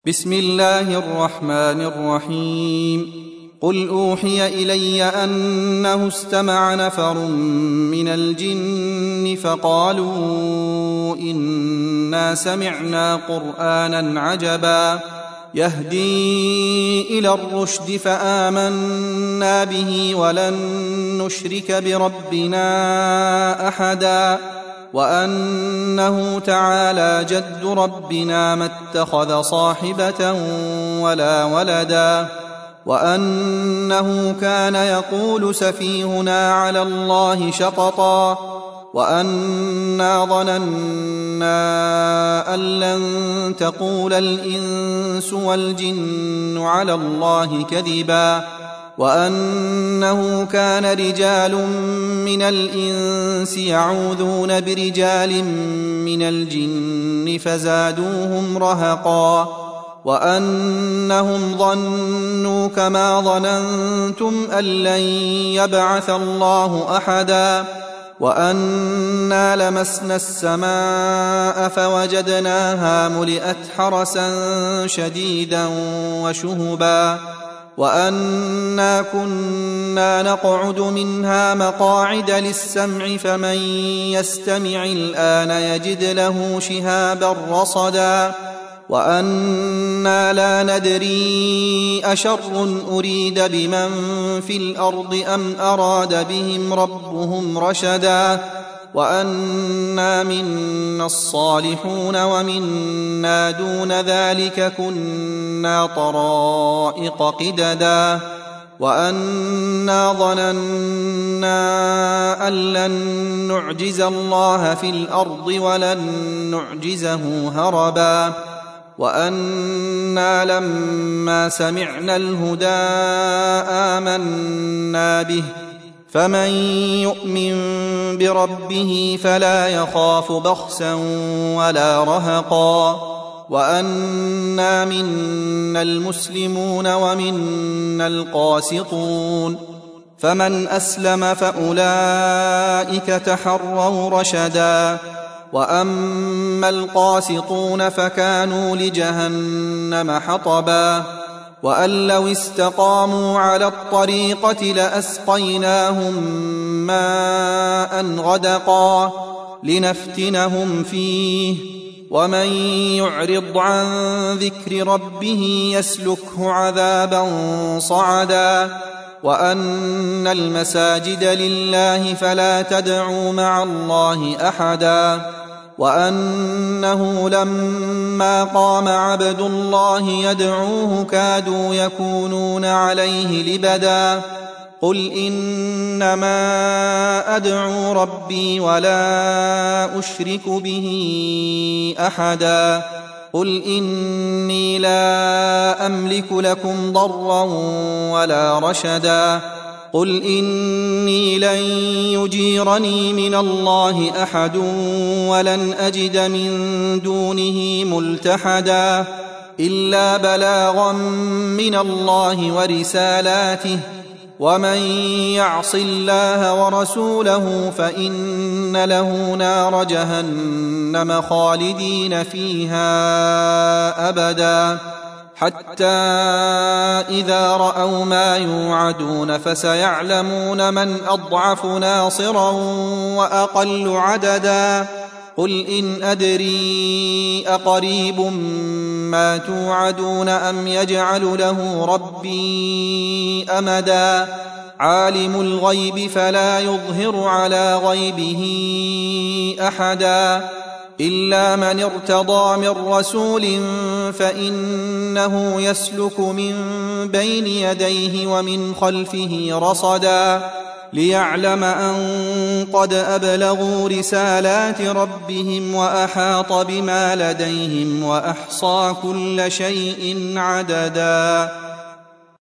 بسم الله الرحمن الرحيم. قل أوحي إلي أنه استمع نفر من الجن فقالوا إنا سمعنا قرآنا عجبا يهدي إلى الرشد فآمنا به ولن نشرك بربنا أحدا وأنه تعالى جد ربنا ما اتخذ صاحبة ولا ولدا وأنه كان يقول سفيهنا على الله شططا وأنا ظننا أن لن تقول الإنس والجن على الله كذبا وأنه كان رجال من الإنس يعوذون برجال من الجن فزادوهم رهقا وأنهم ظنوا كما ظننتم أن لن يبعث الله أحدا وأنا لمسنا السماء فوجدناها ملئت حرسا شديدا وشهبا وأنا كنا نقعد منها مقاعد للسمع فمن يستمع الآن يجد له شهابا رصدا وأنا لا ندري أشر أريد بمن في الأرض أم أراد بهم ربهم رشدا وأنا منا الصالحون ومنا دون ذلك كنا طرائق قددا وأنا ظننا أن لن نعجز الله في الأرض ولن نعجزه هربا وأنا لما سمعنا الهدى آمنا به فمن يؤمن بربه فلا يخاف بخسا ولا رهقا وأنا منا المسلمون ومنا القاسطون فمن أسلم فأولئك تحروا رشدا وأما القاسطون فكانوا لجهنم حطبا وأن لو استقاموا على الطريقة لأسقيناهم ماء غدقا لنفتنهم فيه ومن يعرض عن ذكر ربه يسلكه عذابا صعدا وأن المساجد لله فلا تدعوا مع الله أحدا وأنه لما قام عبد الله يدعوه كادوا يكونون عليه لبدا قل إنما أدعو ربي ولا أشرك به أحدا قل إني لا أملك لكم ضرا ولا رشدا قل إني لن يجيرني من الله أحد ولن أجد من دونه ملتحدا إلا بلاغا من الله ورسالاته ومن يعص الله ورسوله فإن له نار جهنم خالدين فيها أبدا حتى إذا رأوا ما يوعدون فسيعلمون من أضعف ناصرا وأقل عددا قل إن أدري أقريب ما توعدون أم يجعل له ربي أمدا عالم الغيب فلا يظهر على غيبه أحدا إلا من ارتضى من رسول فإنه يسلك من بين يديه ومن خلفه رصدا ليعلم أن قد أبلغوا رسالات ربهم وأحاط بما لديهم وأحصى كل شيء عددا